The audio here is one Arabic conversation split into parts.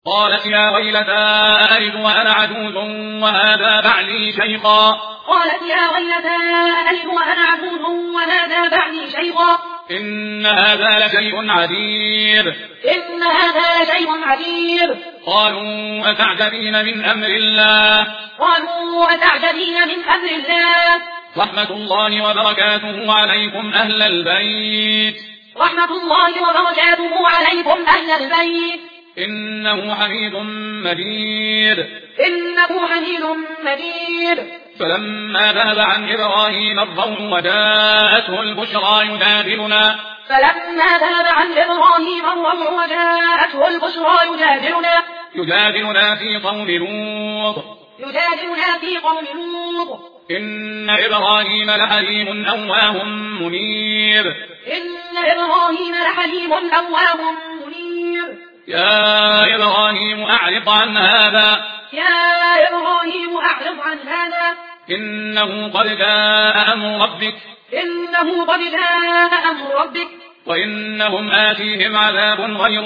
قالت يا ويلتى أألد وأنا عجوز وهذا بعلي شيخا قالت يا ويلتى أألد وأنا عجوز وهذا بعلي شيخا إن هذا لشيء عجيب إن هذا لشيء عجيب قالوا أتعجبين من أمر الله قالوا أتعجبين من أمر الله رحمة الله وبركاته عليكم أهل البيت رحمة الله وبركاته عليكم أهل البيت إنه حميد مجيد إنه حميد مجيد فلما ذهب عن إبراهيم الروع وجاءته البشرى يجادلنا فلما ذهب عن إبراهيم الروع وجاءته البشرى يجادلنا في قوم لوط إن إبراهيم لحليم أواه منيب يا إبراهيم أعرض عن هذا إنه قد جاء أمر ربك وإنهم آتيهم عذاب غير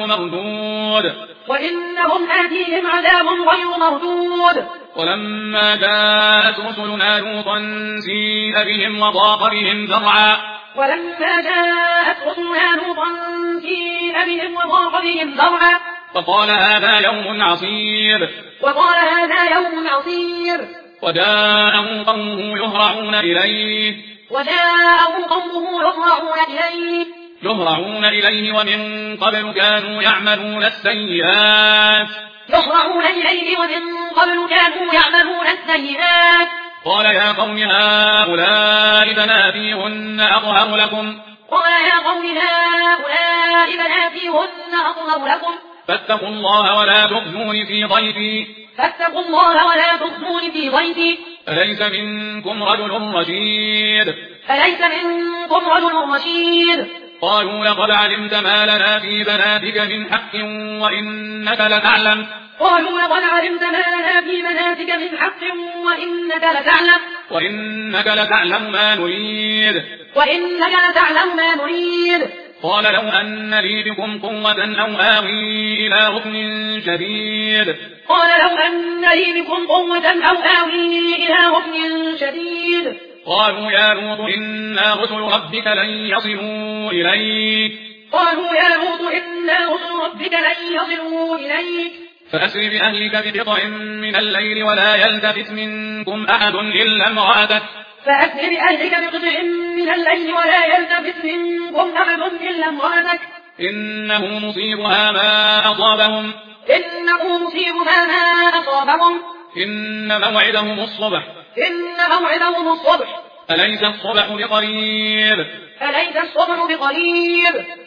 مردود ولما جاءت رسلنا لوطا سيء بهم وضاق بهم ذرعا فقال هذا يوم عصيب وجاءه قومه يهرعون إليه ومن قبل كانوا يعملون السيئات قال يا قوم هؤلاء بناتي هن أطهر لكم فاتقوا الله ولا تخزوني في ضيفي أليس منكم رجل رشيد قالوا لقد علمت ما لنا في بناتك من حق وإنك لتعلم ما نريد قال لو أن لي بكم قوة أو آوي إلى ركن شديد قالوا يا لوط إنا رسل ربك لن يصلوا إليك فأسر بأهلك بقطع من الليل ولا يلتفت منكم أحد إلا امرأتك إنه مصيبها ما أصابهم إن موعدهم الصبح أليس الصبح بقريب